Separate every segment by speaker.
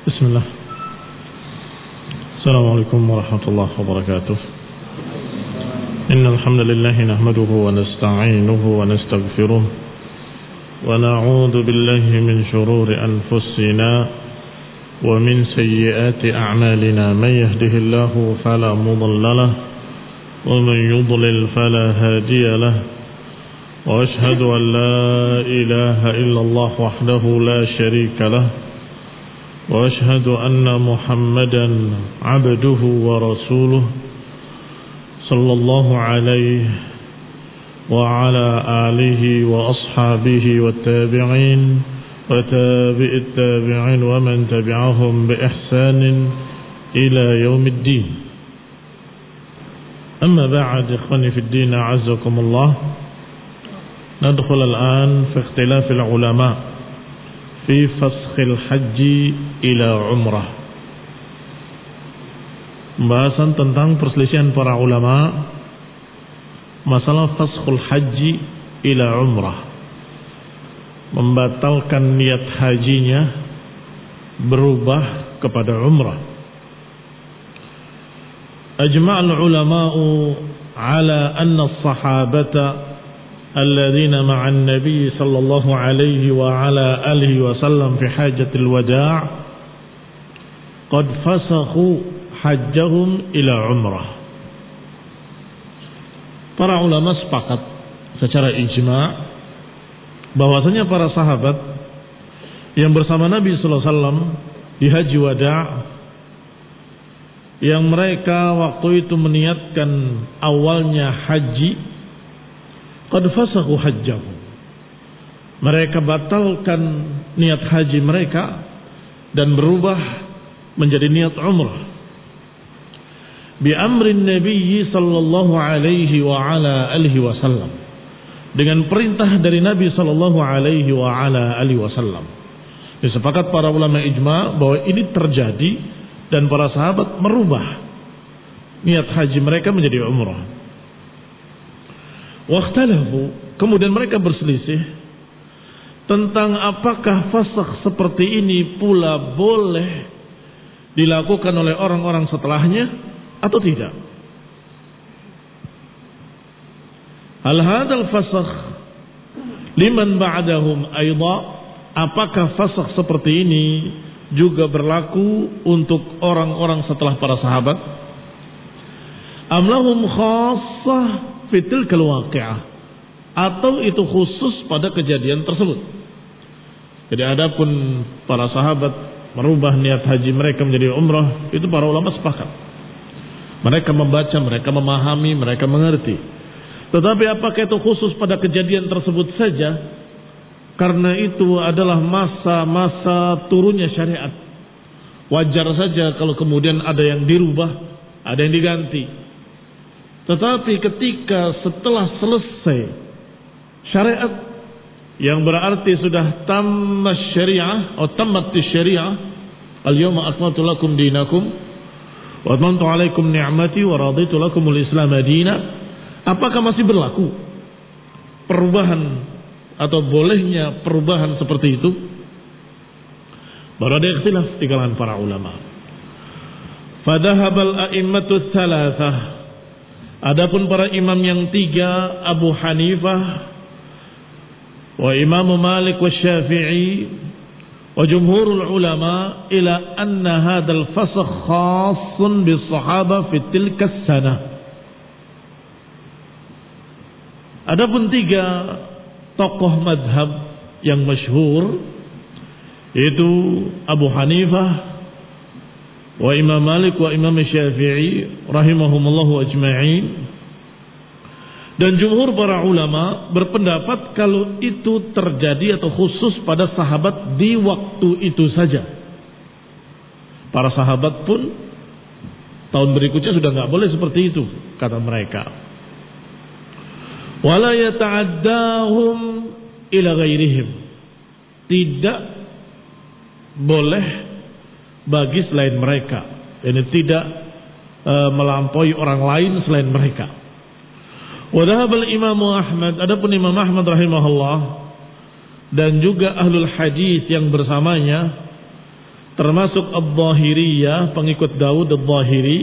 Speaker 1: Bismillah. Assalamualaikum warahmatullahi wabarakatuh. Innal hamdalillah nahmaduhu wa nasta'inuhu wa nastaghfiruh wa na'udzu billahi min shururi anfusina wa min sayyiati a'malina. Man yahdihillahu fala mudilla lahu wa man yudlil fala hadiya lahu. Wa ashhadu an la ilaha illallah wahdahu la sharika lahu. وأشهد أن محمدا عبده ورسوله صلى الله عليه وعلى آله وأصحابه والتابعين وتابع التابعين ومن تبعهم بإحسان إلى يوم الدين. أما بعد، إخواني في الدين أعزكم الله. ندخل الآن في اختلاف العلماء fi faskhil haji ila umrah. Pembahasan tentang perselisihan para ulama masalah faskhul haji ila umrah, membatalkan niat hajinya berubah kepada umrah. Ajma'al ulama'u ala anna as-sahabata الذين مع النبي صلى الله عليه وعلى آله وسلم في حاجة الوداع قد فسخوا حجهم إلى عمرة. Para ulama sepakat secara ijma' bahwasanya para sahabat yang bersama Nabi sallallahu alaihi wasallam di haji wada' yang mereka waktu itu meniatkan awalnya haji, qad fasakhu hajjahum, mereka batalkan niat haji mereka dan berubah menjadi niat umrah. Bi amrin Nabi sallallahu alaihi wa ala alihi wasallam, dengan perintah dari Nabi sallallahu alaihi wa ala alihi wasallam. Sepakat para ulama ijma bahwa ini terjadi dan para sahabat merubah niat haji mereka menjadi umrah. Wakhtalafu, kemudian mereka berselisih tentang apakah fasakh seperti ini pula boleh dilakukan oleh orang-orang setelahnya atau tidak. Hal hadzal fasakh liman ba'dahum aidha, apakah fasakh seperti ini juga berlaku untuk orang-orang setelah para sahabat? Am lahum khassah fitil keluarga, atau itu khusus pada kejadian tersebut? Jadi adapun para sahabat merubah niat haji mereka menjadi umrah, itu para ulama sepakat. Mereka membaca, mereka memahami, mereka mengerti. Tetapi apakah itu khusus pada kejadian tersebut saja? Karena itu adalah masa-masa turunnya syariat. Wajar saja kalau kemudian ada yang dirubah, ada yang diganti. Tetapi ketika setelah selesai syariat, yang berarti sudah tamat syariah atau tamat syariah, al-yawma akmaltu lakum dinakum wa atmamtu alaikum ni'mati wa raditu lakumul islam madina, apakah masih berlaku perubahan atau bolehnya perubahan seperti itu? Baru ada ikhtilaf di kalangan para ulama. Fadhahabal a'immatu tsalatsah, adapun para imam yang tiga, Abu Hanifah wa Imam Malik wa Syafi'i wa jumhurul ulama ila anna hadzal fasakh khassun bis sahaba fi tilka sanah. Adapun tiga tokoh madhab yang masyhur, yaitu Abu Hanifah wa Imam Malik wa Imam Syafi'i rahimahumullahu ajma'in, dan jumhur para ulama berpendapat kalau itu terjadi atau khusus pada sahabat di waktu itu saja. Para sahabat pun tahun berikutnya sudah enggak boleh seperti itu, kata mereka. Wala yata'addahum ila ghairihim, tidak boleh bagi selain mereka, ini tidak melampaui orang lain selain mereka. Wa dhahabal Imam Ahmad, adapun Imam Ahmad rahimahullah dan juga ahlul hadis yang bersamanya termasuk Adh-Dhahiriyah, pengikut Daud Adh-Dhahiri,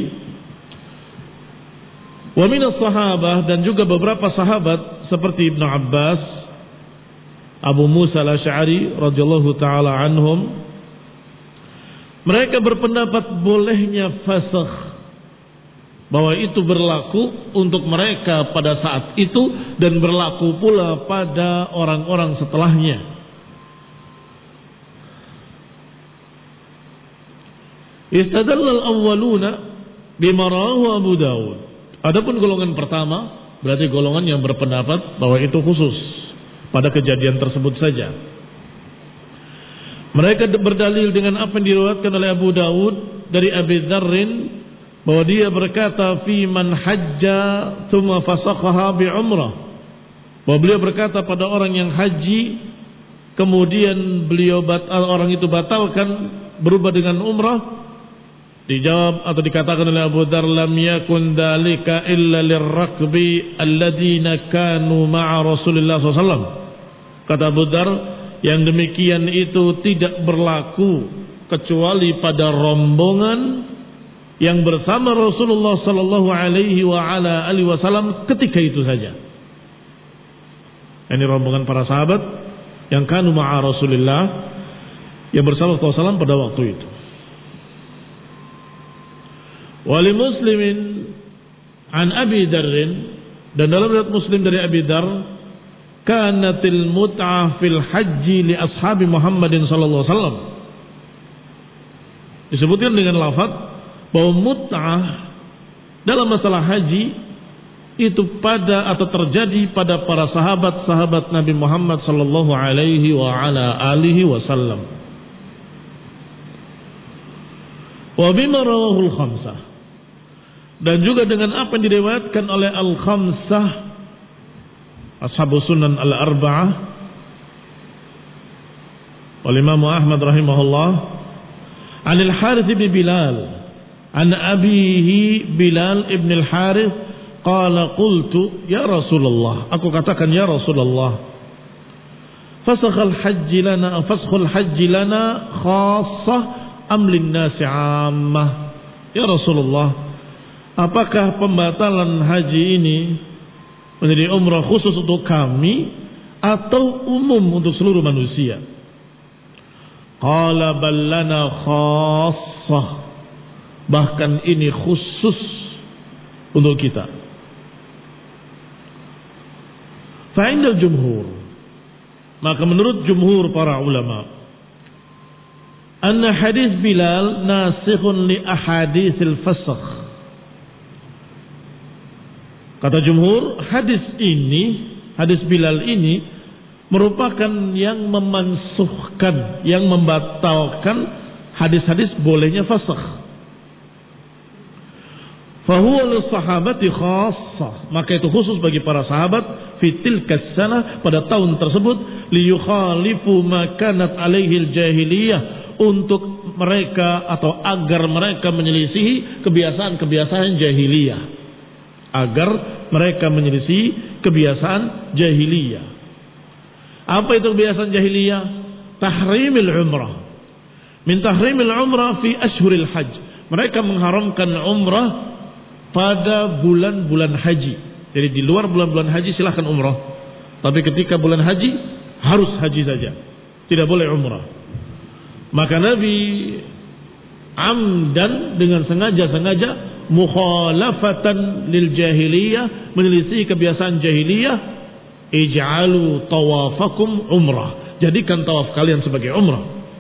Speaker 1: wa minas sahabah, dan juga beberapa sahabat seperti Ibnu Abbas, Abu Musa al-Asy'ari radhiyallahu taala anhum, mereka berpendapat bolehnya fasakh, bahwa itu berlaku untuk mereka pada saat itu dan berlaku pula pada orang-orang setelahnya. Istadalla al-awwaluna bima rawahu Abu Dawud. Adapun golongan pertama berarti golongan yang berpendapat bahwa itu khusus pada kejadian tersebut saja. Mereka berdalil dengan apa yang diriwayatkan oleh Abu Dawud dari Abi Dzarrin, bahwa dia berkata fi man hajja thumma fasakhaha bi umrah, bahwa beliau berkata pada orang yang haji kemudian orang itu batalkan berubah dengan umrah. Dijawab atau dikatakan oleh Abu Dzar, lam yakun dzalika illa lirrakbi alladziina kanu ma'a Rasulillah SAW. Kata Abu Dzar, yang demikian itu tidak berlaku kecuali pada rombongan yang bersama Rasulullah sallallahu alaihi wa ala alihi wasallam ketika itu saja. Ini rombongan para sahabat yang kanu ma'a Rasulillah, yang bersama Rasulullah SAW pada waktu itu. Wali Muslimin an Abi Dzarrin, dan dalam riwayat Muslim dari Abi Dzar, kanatil mut'ah fil haji li ashabi Muhammadin sallallahu alaihi wasallam. Disebutkan dengan lafaz bahwa mut'ah dalam masalah haji itu pada atau terjadi pada para sahabat-sahabat Nabi Muhammad sallallahu alaihi wa ala alihi wasallam. Wa bima rawahul khamsah, dan juga dengan apa yang diriwayatkan oleh al-khamsah, ashabu sunan al-arba'ah, wal Imam Ahmad rahimahullah, anil Harith bin Bilal, an abihi Bilal ibn al-Harith, qala qultu ya Rasulullah, aku katakan ya Rasulullah, fasakhul hajji lana khassah am lin nasi 'ammah. Ya Rasulullah, apakah pembatalan haji ini menjadi umrah khusus untuk kami atau umum untuk seluruh manusia? Qala bal lana khassah, bahkan ini khusus untuk kita. Fa indal jumhur, maka menurut jumhur para ulama, anna hadis Bilal nasikhun li ahaditsil fasakh. Kata jumhur, hadis Bilal ini merupakan yang memansuhkan, yang membatalkan hadis-hadis bolehnya fasakh. Fahuwa lis sahabati khassah, maka itu khusus bagi para sahabat fi tilkas sanah, pada tahun tersebut, liyukhalifu ma kanat alaihi al-jahiliyah, untuk mereka atau agar mereka menyelisihi kebiasaan-kebiasaan jahiliyah, agar mereka menyelisih kebiasaan jahiliyah. Apa itu kebiasaan jahiliyah? Tahrimil umrah. Min tahrimil umrah fi ashhuril hajj. Mereka mengharamkan umrah pada bulan-bulan haji. Jadi di luar bulan-bulan haji silahkan umrah, tapi ketika bulan haji harus haji saja, tidak boleh umrah. Maka Nabi amdan, dengan sengaja mukhalafatan lil jahiliyah, menyelisih kebiasaan jahiliyah, ij'alu tawafakum umrah, jadikan tawaf kalian sebagai umrah.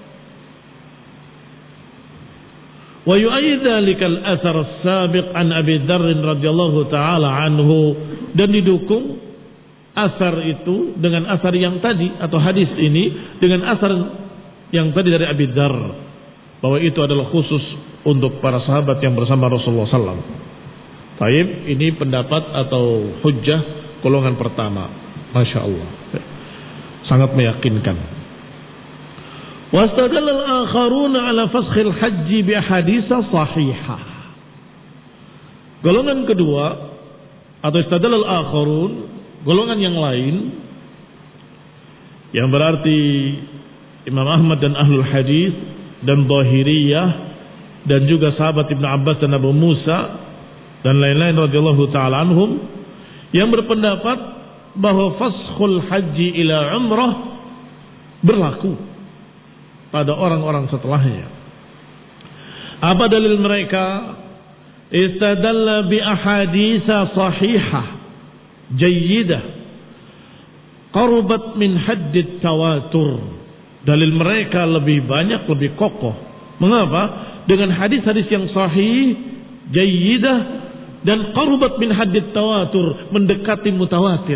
Speaker 1: Wa yu'ayyid dzalika al-athar as-sabiq an Abi Dzar radhiyallahu taala anhu, dan didukung asar itu dengan asar yang tadi, atau hadis ini dengan asar yang tadi dari Abi Dzar, bahwa itu adalah khusus untuk para sahabat yang bersama Rasulullah SAW. Taib, ini pendapat atau hujjah golongan pertama. Masya Allah, sangat meyakinkan. Wastadalla al-akharuna ala faskhil haji bi ahaditsa sahihah. Golongan kedua, atau istadalla al-akharun, golongan yang lain, yang berarti Imam Ahmad dan Ahlul Hadis, dan Dhahiriyah dan juga sahabat Ibnu Abbas dan Abu Musa dan lain-lain radhiyallahu taala anhum yang berpendapat bahwa faskhul haji ila umrah berlaku pada orang-orang setelahnya. Apa dalil mereka? Istadalla bi ahaditsa sahihah jayyidah qarabat min haddit tawatur. Dalil mereka lebih banyak, lebih kokoh. Mengapa? Dengan hadis-hadis yang sahih, jayyidah, dan qarabat min haddit tawatur, mendekati mutawatir.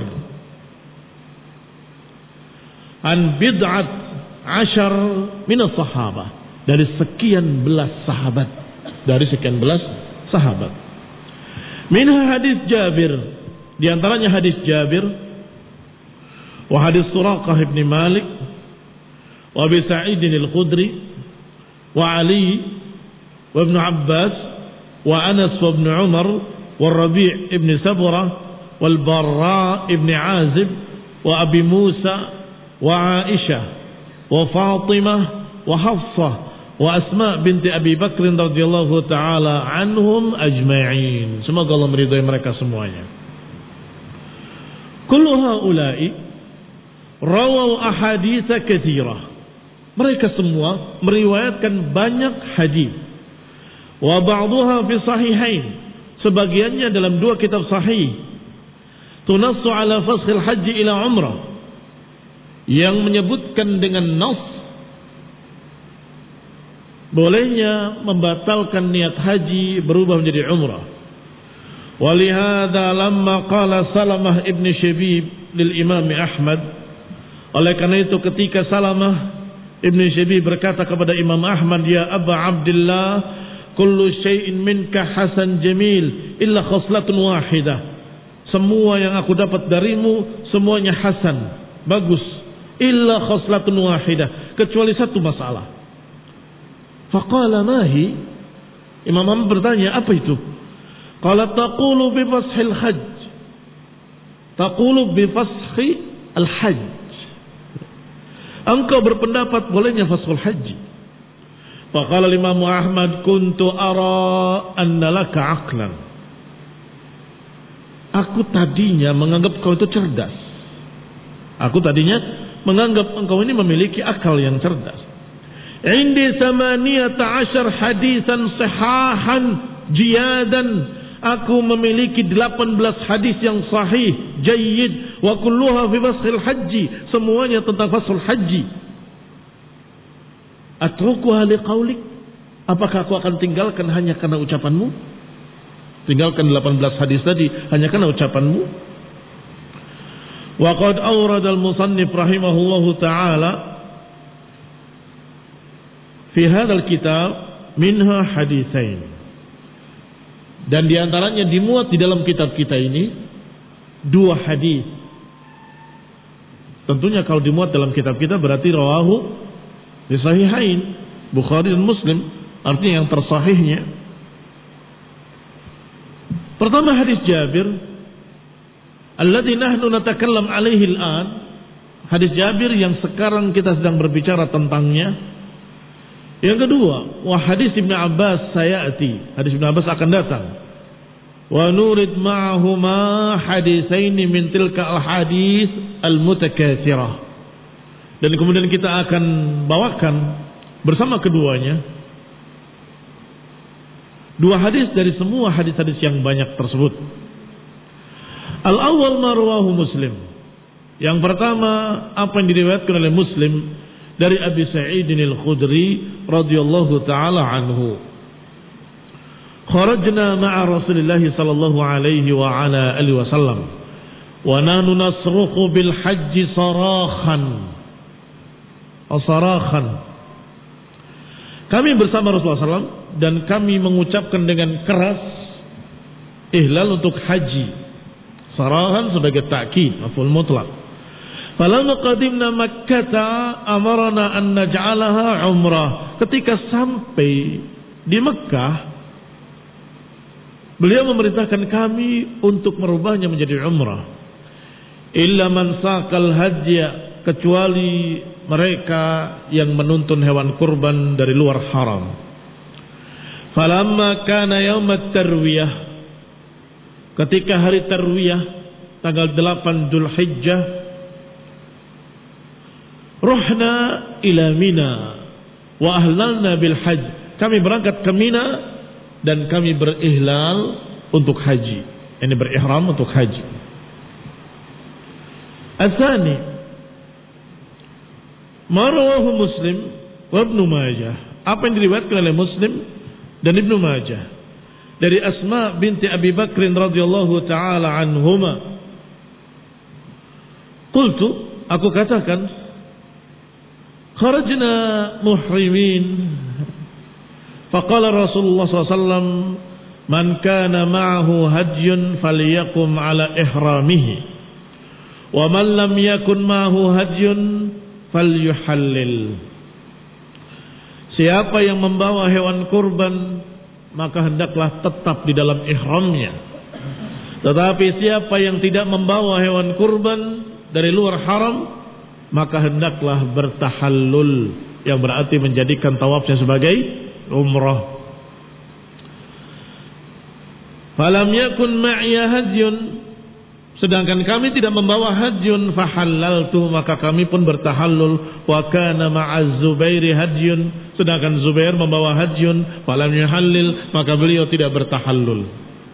Speaker 1: An bid'at ashar min as-sahabah, dari sekian belas sahabat. Minha hadis Jabir, di antaranya hadis Jabir, wa hadis Suraqah ibn Malik, wa Abi Sa'id al-Khudri, wa Ali, wa Ibn Abbas, wa Anas wa Ibn Umar, wa Rabi' ibn Sabra, wal Barra ibn Azib, wa Abi Musa, wa Aisyah, wa Fatimah, wa Hafsah, wa Asma binti Abi Bakr radhiyallahu taala anhum ajma'in. Semoga Allah meridai mereka semuanya. Kullu haula'i rawaw ahaditsa katsirah. Mereka semua meriwayatkan banyak hadis. Wa ba'dhuha fi sahihain, sebagiannya dalam dua kitab sahih. Tunassu ala faskhil haji ila umrah, yang menyebutkan dengan nas bolehnya membatalkan niat haji berubah menjadi umrah. Walihada lamma qala Salamah ibn Shabib lil Imam Ahmad, oleh karena itu ketika Salamah ibn Shabib berkata kepada Imam Ahmad, ya Aba Abdullah, kullu syai'in minka hasan jamil illa khoslatun wahidah. Semua yang aku dapat darimu semuanya hasan, bagus, illa khoslatun wahidah, kecuali satu masalah. Faqala mahi? Imam Ahmad bertanya, apa itu? Qala taqulu bi fashil hajj. Taqulu bi fashi al-hajj. Engkau berpendapat bolehnya faskhul haji. Faqala Imam Ahmad, kuntu ara anna laka aqlan. Aku tadinya menganggap kau itu cerdas. Aku tadinya menganggap engkau ini memiliki akal yang cerdas. Indi 18 hadisan sahahan jiyadan. Aku memiliki 18 hadis yang sahih, jayyid, wa kulluha fi faskhil haji, semuanya tentang faskhul haji. Atrukuha liqaulik, apakah aku akan tinggalkan hanya karena ucapanmu? Tinggalkan 18 hadis tadi hanya karena ucapanmu? Wa qad awrada al-musannif rahimahullahu taala fi hadzal kitab minha haditsain. Dan diantaranya dimuat di dalam kitab kita ini 2 hadis. Tentunya kalau dimuat dalam kitab kita berarti rawahu di sahihain, Bukhari dan Muslim, artinya yang tersahihnya. Pertama hadis Jabir, alladzi nahnu natakallam alaihi al-an, hadis Jabir yang sekarang kita sedang berbicara tentangnya. Yang kedua, wa hadis Ibnu Abbas sayati, hadis Ibnu Abbas akan datang. Wa nurid ma'ahuma hadisaini min tilka al-hadis al-mutakatsirah. Dan kemudian kita akan bawakan bersama keduanya 2 hadis dari semua hadis-hadis yang banyak tersebut. Al-awwal ma rawahu Muslim. Yang pertama apa yang diriwayatkan oleh Muslim dari Abi Sa'id al-Khudri radhiyallahu taala anhu. Kharajna ma'a Rasulillah sallallahu alaihi wa ala alihi wasallam wa nahnu nasrukhu bil hajj sarakhan. Kami bersama Rasulullah SAW dan kami mengucapkan dengan keras ihlal untuk haji. Sarahan sebagai ta'kid, maf'ul mutlaq. Falamma qadimna Makkah amarna an naj'alaha umrah. Ketika sampai di Mekah, beliau memerintahkan kami untuk merubahnya menjadi umrah. Illa man saqal hajja, kecuali mereka yang menuntun hewan kurban dari luar haram. Falamma kana yaumat tarwiyah, ketika hari tarwiyah tanggal 8 Dzulhijjah, ruhna ila Mina wa ahlalna bil hajj. Kami berangkat ke Mina dan kami berihlal untuk haji. Ini berihram untuk haji. Atsani ma rawahu Muslim wa Ibnu Majah. Apa yang diriwayatkan oleh Muslim dan Ibnu Majah dari Asma binti Abi Bakr radhiyallahu taala anhuma. Qultu, aku katakan, kharajna muhrimin. Faqala Rasulullah SAW, man kana ma'ahu hadyun falyakum ala ihramihi, wa man lam yakun ma'ahu hadyun falyuhallil. Siapa yang membawa hewan kurban, maka hendaklah tetap di dalam ihramnya. Tetapi siapa yang tidak membawa hewan kurban dari luar haram, maka hendaklah bertahallul, yang berarti menjadikan tawafnya sebagai umrah. Falam yakun ma'iya hadyun, sedangkan kami tidak membawa hadyun, fahallaltu, maka kami pun bertahallul. Wa kana ma'az Zubairi hadyun, sedangkan Zubair membawa hadyun, falam yuhallil, maka beliau tidak bertahallul.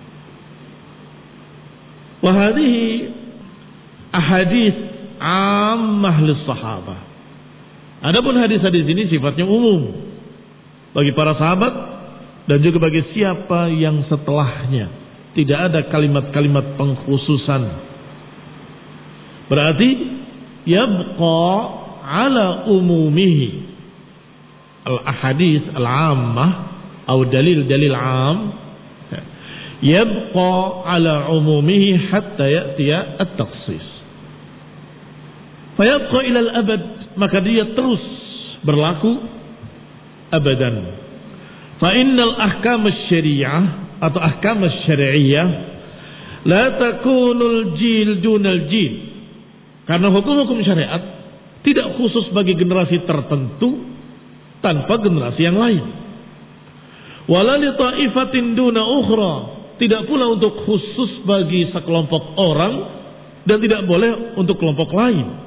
Speaker 1: Wa hadhihi ahadits ammah lis sahabah. Adapun hadis-hadis ini sifatnya umum bagi para sahabat dan juga bagi siapa yang setelahnya. Tidak ada kalimat-kalimat pengkhususan. Berarti yabqa ala umumihi al-ahadits al-ammah atau dalil-dalil am, yabqa ala umumihi hatta ya'tiya at-takhsis. Fayabqa ila al-abad, maka dia terus berlaku abadan. Fa innal ahkam asy-syari'ah atau ahkam asy-syar'iyyah la takunul jil dunal jil. Karena hukum-hukum syariat tidak khusus bagi generasi tertentu tanpa generasi yang lain. Wala li ta'ifatin duna ukhra, tidak pula untuk khusus bagi sekelompok orang dan tidak boleh untuk kelompok lain.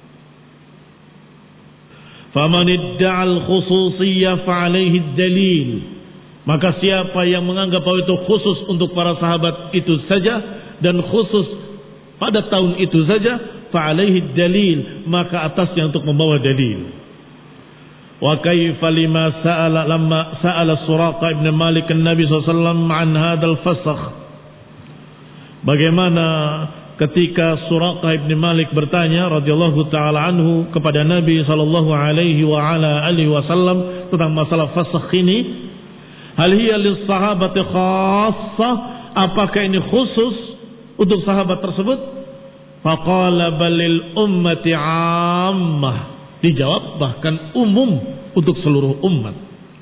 Speaker 1: Faman idda'al khususiyyah fa'alaihi dalil, maka siapa yang menganggap bahwa itu khusus untuk para sahabat itu saja dan khusus pada tahun itu saja, fa'alaihi dalil, maka atasnya untuk membawa dalil. Wa kaifa lima sa'ala lamma sa'ala Suraqa ibn Malik an-Nabi sallallahu alaihi wasallam an hadzal fasakh. Bagaimana ketika Suraqa ibn Malik bertanya radhiyallahu taala anhu kepada Nabi sallallahu alaihi wa ala alihi wasallam tentang masalah fasakh ini, hal hiya lis sahabati khassah, apakah ini khusus untuk sahabat tersebut? Faqala balil ummati ammah, dijawab bahkan umum untuk seluruh umat.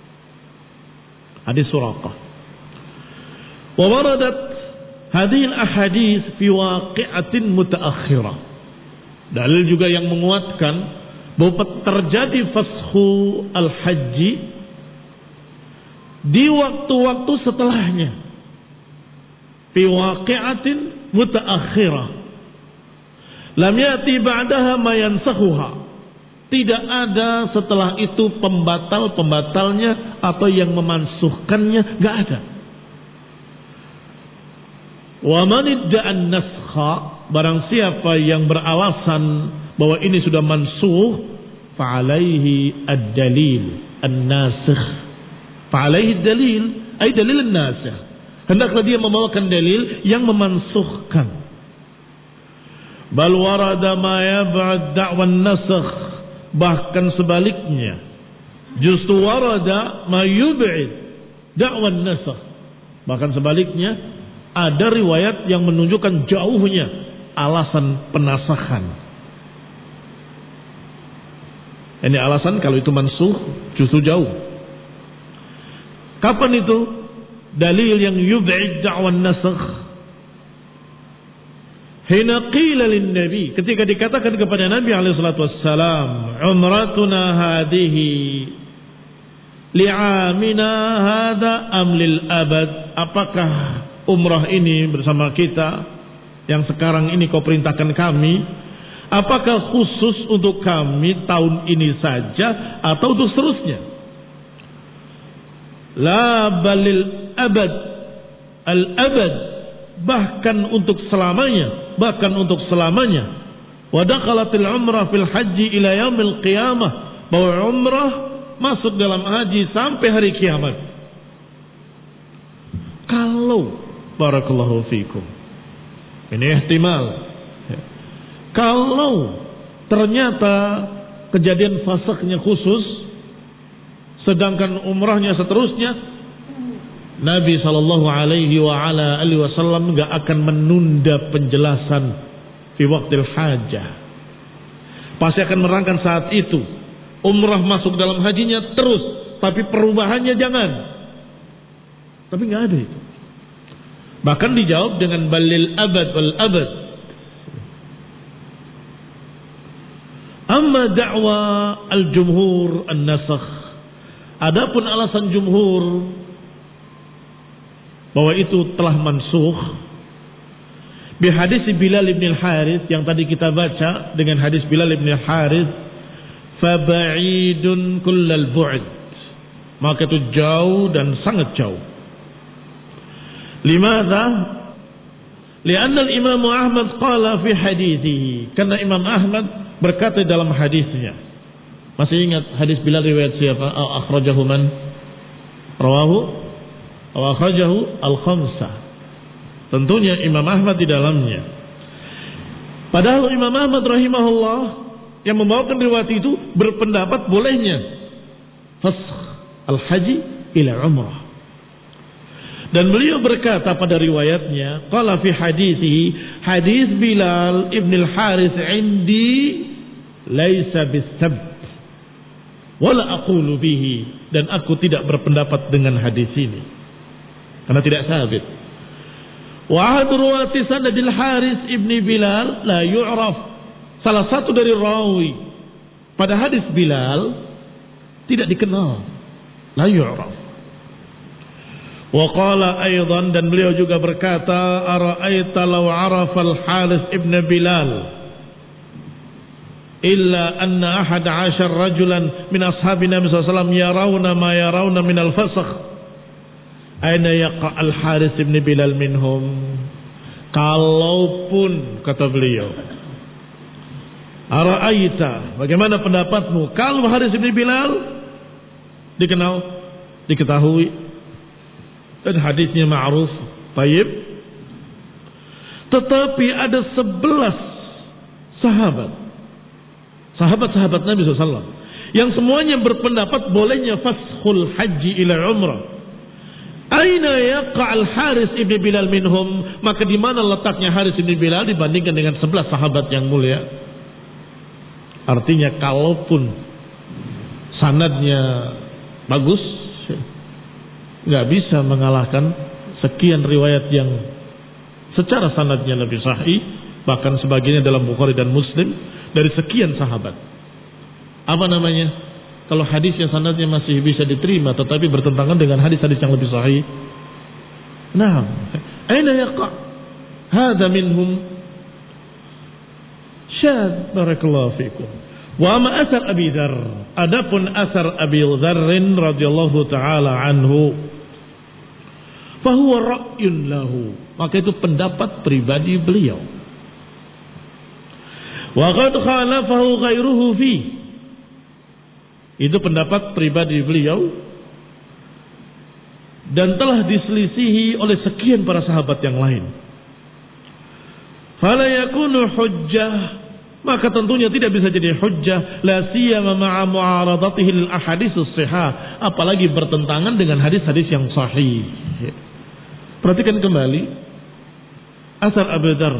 Speaker 1: Hadis Suraqah. Wa waradat hadhihi al-ahadits fi waqi'atin mutaakhirah. Dalil juga yang menguatkan bahwa terjadi fasakhu al-haji di waktu-waktu setelahnya. Fi waqi'atin mutaakhirah. Lam yati ba'daha ma yansakhuha. Tidak ada setelah itu pembatal-pembatalnya atau yang memansuhkannya, enggak ada. Wa man idda'an naskha, barang siapa yang beralasan bahwa ini sudah mansuh, fa'alaihi ad-dalil an-nasikh. Fa'alaihi ad-dalil ay dalil an-nasikh. Hendaklah dia membawakan dalil yang memansuhkan. Bal warada ma yab'ad da'wa an-nasakh, bahkan sebaliknya, justru warada ma yub'id da'wa an-nasakh, bahkan sebaliknya ada riwayat yang menunjukkan jauhnya alasan penasakhan. Ini alasan kalau itu mansuh justru jauh. Kapan itu dalil yang yub'id da'wa an-nasakh? Hina qila lin Nabi, ketika dikatakan kepada Nabi alaihi salatu wassalam, umratuna hadhihi li'amina hadha am lil abad, apakah umrah ini bersama kita yang sekarang ini kau perintahkan kami, apakah khusus untuk kami tahun ini saja atau untuk seterusnya? La balil abad, al abad, bahkan untuk selamanya, bahkan untuk selamanya. Wa dakhalatil umrah fil haji ila yaumil qiyamah, bahwa umrah masuk dalam haji sampai hari kiamat. Kalau barakallahu fikum, ini ihtimal, kalau ternyata kejadian fasaknya khusus, sedangkan umrahnya seterusnya, Nabi sallallahu alaihi wa ala alihi wasallam enggak akan menunda penjelasan fi waqtil hajah. Pasti akan menerangkan saat itu. Umrah masuk dalam hajinya terus, tapi perubahannya jangan. Tapi enggak ada itu. Bahkan dijawab dengan balil abad wal abad. Amma da'wa al-jumhur an-nasakh. Adapun alasan jumhur bahwa itu telah mansukh bi hadis Bilal bin Al-Harits yang tadi kita baca, dengan hadis Bilal bin Al-Harits, fa ba'idun kullal bu'd, maka itu jauh dan sangat jauh. Limadha? Lianna al-Imam Ahmad qala fi hadithihi, karena Imam Ahmad berkata dalam hadisnya. Masih ingat hadis Bilal riwayat siapa? Akhrajahu man? Rawahu wa akhrajahu al-khamsah. Tentunya Imam Ahmad di dalamnya. Padahal Imam Ahmad rahimahullah yang membawakan riwayat itu berpendapat bolehnya fasakh al-haji ila umrah. Dan beliau berkata pada riwayatnya, qala fi hadithihi, hadis Bilal ibn al-Harits indi laisa bis-sabt wala aqulu bihi, dan aku tidak berpendapat dengan hadis ini karena tidak sabit. Wa ahad ruwati sanadil Haris ibni Bilal la yu'raf, salah satu dari rawi pada hadis Bilal tidak dikenal, la yu'raf. Wa qala aidan, dan beliau juga berkata, ara'aita law 'arafa al-Haris ibn Bilal illa anna 11 rajulan min ashabin Nabi sallallahu alaihi wasallam yarawna ma yarawna min al-fasakh, aina yaqa al-Haris ibn Bilal minhum. Kalaupun, kata beliau, ara'aita, bagaimana pendapatmu kalau Haris ibn Bilal dikenal, diketahui, dan hadisnya ma'ruf, tayyib, tetapi ada 11 sahabat Nabi SAW yang semuanya berpendapat bolehnya faskhul haji ila umrah. Aina yaqa al-Haris ibn Bilal minhum, maka di mana letaknya Haris ibn Bilal dibandingkan dengan 11 sahabat yang mulia? Artinya kalaupun sanadnya bagus, nggak bisa mengalahkan sekian riwayat yang secara sanadnya lebih sahih, bahkan sebagiannya dalam Bukhari dan Muslim dari sekian sahabat. Apa namanya? Kalau hadis yang sanadnya masih bisa diterima tetapi bertentangan dengan hadis-hadis yang lebih sahih. Naam. Aina yaqa hadha minhum syad, barakallahu fikum. Wa ma asar Abi Dzar, adapun asar Abi Dzar radhiyallahu taala anhu, fa huwa ra'yun lahu, maka itu pendapat pribadi beliau. Wa qad khalafahu ghairuhu fi, itu pendapat pribadi beliau dan telah diselisihi oleh sekian para sahabat yang lain. Fala yakunu hujjah, maka tentunya tidak bisa jadi hujjah, la siyama ma'a mu'aradatihi lil ahaditsus shihah, apalagi bertentangan dengan hadis-hadis yang sahih. Perhatikan kembali asar Abu Dzar.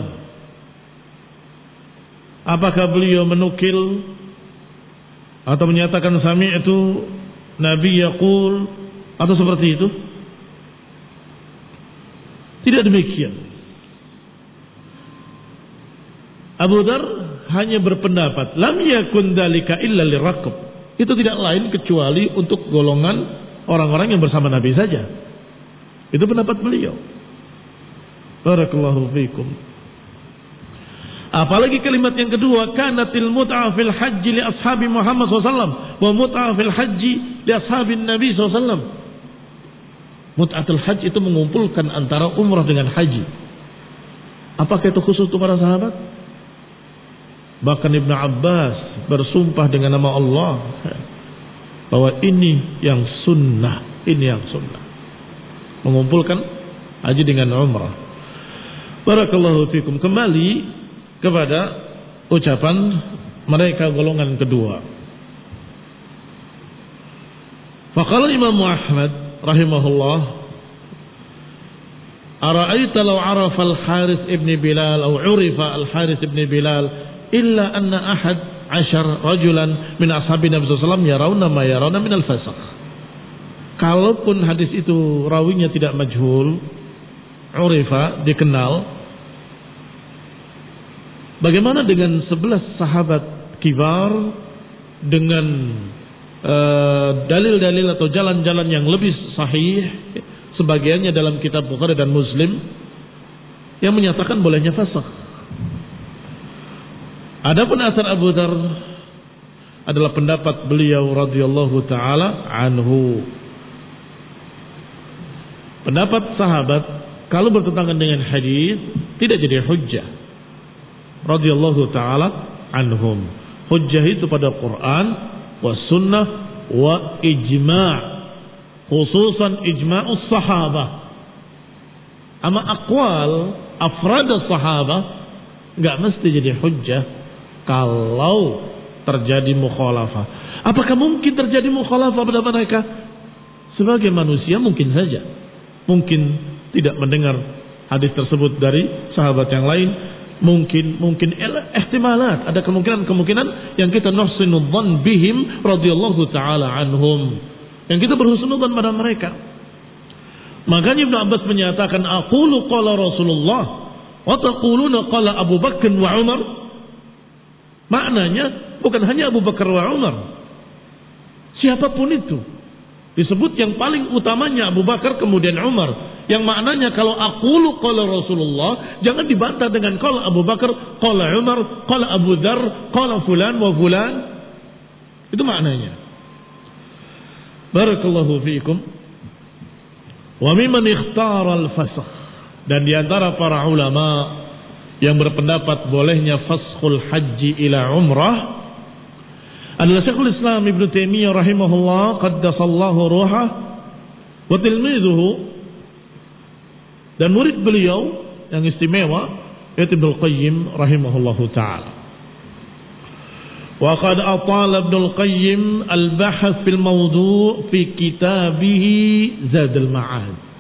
Speaker 1: Apakah beliau menukil atau menyatakan sami'tu Nabi yaqul atau seperti itu? Tidak demikian. Abu Dzar hanya berpendapat lam yakun dzalika illa liraqab. Itu tidak lain kecuali untuk golongan orang-orang yang bersama Nabi saja. Itu pendapat beliau. Barakallahu fiikum. Apalagi kalimat yang kedua, kanatil mut'ah fil haji li ashabi Muhammad SAW wa mut'ah fil haji li ashabin Nabi SAW. Mut'atul haji itu mengumpulkan antara umrah dengan haji. Apakah itu khusus untuk para sahabat? Bahkan Ibnu Abbas bersumpah dengan nama Allah bahwa ini yang sunnah, mengumpulkan haji dengan umrah. Barakallahu fikum. Kembali kepada ucapan mereka golongan kedua. Faqala Imam Ahmad rahimahullah, ara'aita law 'arafa al-Harits ibn Bilal aw 'urifa al-Harits ibn Bilal illa anna ahad 'ashar rajulan min ashabi Nabi sallallahu alaihi wasallam yarawna ma yarawna min al-fasakh. Kalaupun hadis itu rawinya tidak majhul, urifa, dikenal, bagaimana dengan 11 sahabat kibar dengan dalil-dalil atau jalan-jalan yang lebih sahih, sebagiannya dalam kitab Bukhari dan Muslim, yang menyatakan bolehnya fasakh. Adapun asar Abu Dzar adalah pendapat beliau radhiyallahu taala anhu. Pendapat sahabat kalau bertentangan dengan hadis tidak jadi hujjah. Radhiyallahu taala anhum. Hujjah itu pada Quran wa sunnah wa ijma', khususan ijma'us sahabah. Ama aqwal afrad sahabah enggak mesti jadi hujjah kalau terjadi mukhalafah. Apakah mungkin terjadi mukhalafah pada mereka? Sebagai manusia mungkin saja. Mungkin tidak mendengar hadis tersebut dari sahabat yang lain. Mungkin ihtimalat. Ada kemungkinan yang kita nuhsinudzan bihim radhiyallahu ta'ala anhum. Yang kita berhusnudzan pada mereka. Makanya Ibnu Abbas menyatakan, aqulu qala Rasulullah wa taquluna qala Abu Bakar wa Umar. Maknanya bukan hanya Abu Bakar wa Umar, siapapun itu disebut yang paling utamanya Abu Bakar kemudian Umar. Yang maknanya kalau aqulu qala Rasulullah jangan dibantah dengan qala Abu Bakar, qala Umar, qala Abu Dzar, qala fulan wa fulan. Itu maknanya. Barakallahu fiikum. Wa mimman ikhtara al-fasakh, dan di antara para ulama yang berpendapat bolehnya faskhul haji ila umrah adalah Syekhul Islam Ibnu Taimiyah rahimahullah qaddasallahu ruhah wa tilmizuhu, dan murid beliau yang istimewa yaitu Ibnu Qayyim rahimahullahu taala. Wa qad atala Ibnu Qayyim al-bahth fil mawdu' fi kitabih Zadul Ma'ad.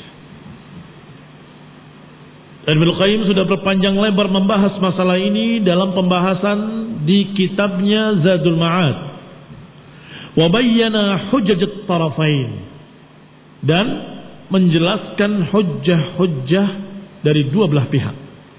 Speaker 1: Dan Ibnu Qayyim sudah berpanjang lebar membahas masalah ini dalam pembahasan di kitabnya Zadul Ma'ad. Wa bayyana hujjat tarafain, dan menjelaskan hujjah-hujjah dari dua belah pihak.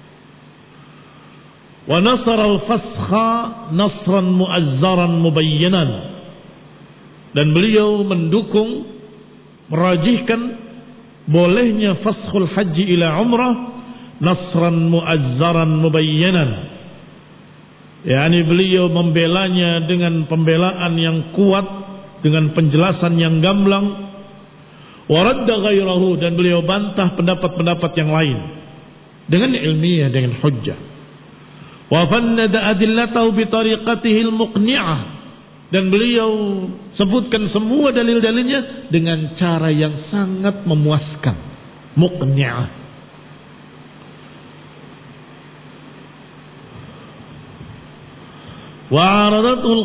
Speaker 1: Wa nasara al-fasakha nasran mu'azzaran mubayyanan, dan beliau mendukung, merajihkan bolehnya faskhul haji ila umrah nasran mu'azzaran mubayyanan, yakni beliau membelanya dengan pembelaan yang kuat, dengan penjelasan yang gamblang. Waradda ghairahu, dan beliau bantah pendapat-pendapat yang lain dengan ilmiah, dengan hujjah. Wa fannada adillatahu bi tariqatihi al-muqni'ah, dan beliau sebutkan semua dalil-dalilnya dengan cara yang sangat memuaskan, muqni'ah. Wa'aradatul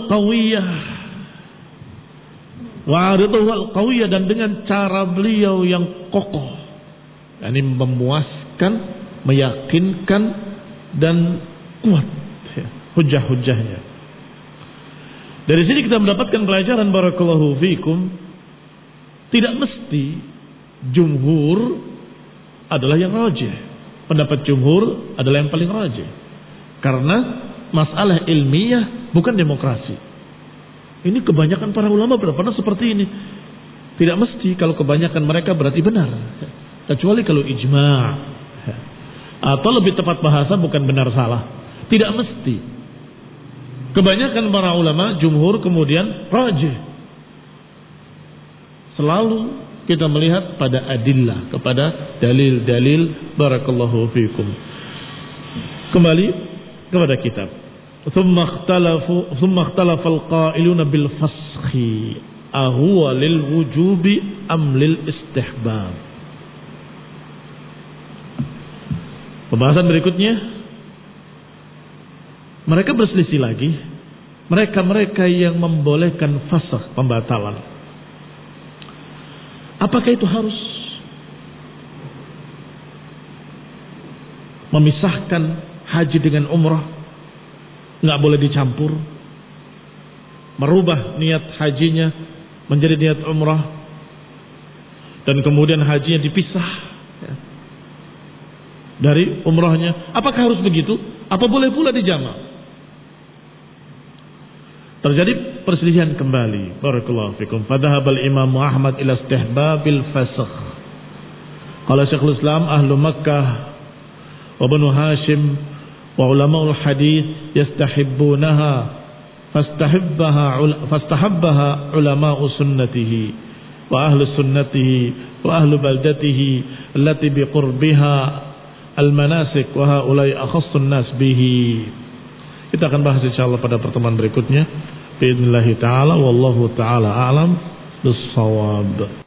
Speaker 1: qawiyah, dan dengan cara beliau yang kokoh, yakni memuaskan, meyakinkan dan kuat hujah-hujahnya. Dari sini kita mendapatkan pelajaran barakallahu fiikum, tidak mesti jumhur adalah yang rajih. Pendapat jumhur adalah yang paling rajih, karena masalah ilmiah, bukan demokrasi. Ini kebanyakan para ulama berpendapat seperti ini. Tidak mesti kalau kebanyakan mereka berarti benar, kecuali kalau ijma'. Atau lebih tepat bahasa bukan benar salah. Tidak mesti. Kebanyakan para ulama, jumhur, kemudian rajih. Selalu kita melihat pada adillah, kepada dalil-dalil. Barakallahu fikum. Kembali kepada kitab. Thumma ikhtalafa al-qailuna bil fasakhi ahuwa lil wujubi am lil istihbab. Pembahasan berikutnya, mereka berselisih lagi. Mereka yang membolehkan fasakh, pembatalan, apakah itu harus memisahkan haji dengan umrah? Nggak boleh dicampur, merubah niat hajinya menjadi niat umrah, dan kemudian hajinya dipisah dari umrahnya. Apakah harus begitu? Apa boleh pula dijamak? Terjadi perselisihan kembali. Barakallahu fikum. Fadhahabal Imam Ahmad ila istihbabil fasakh. Qala Syekhul Islam ahlu Makkah wa Banu Hashim wa ulama'ul hadith yastahibbunaha fastahabbaha ulama'u sunnatihi wa ahlu sunnatihi wa ahlu baldatihi allati biqurbiha al-manasik wa haulai akhassun nas bihi. Kita akan bahas insyaallah pada pertemuan berikutnya. Bi'idznillah ta'ala wallahu ta'ala a'lam bis-shawab.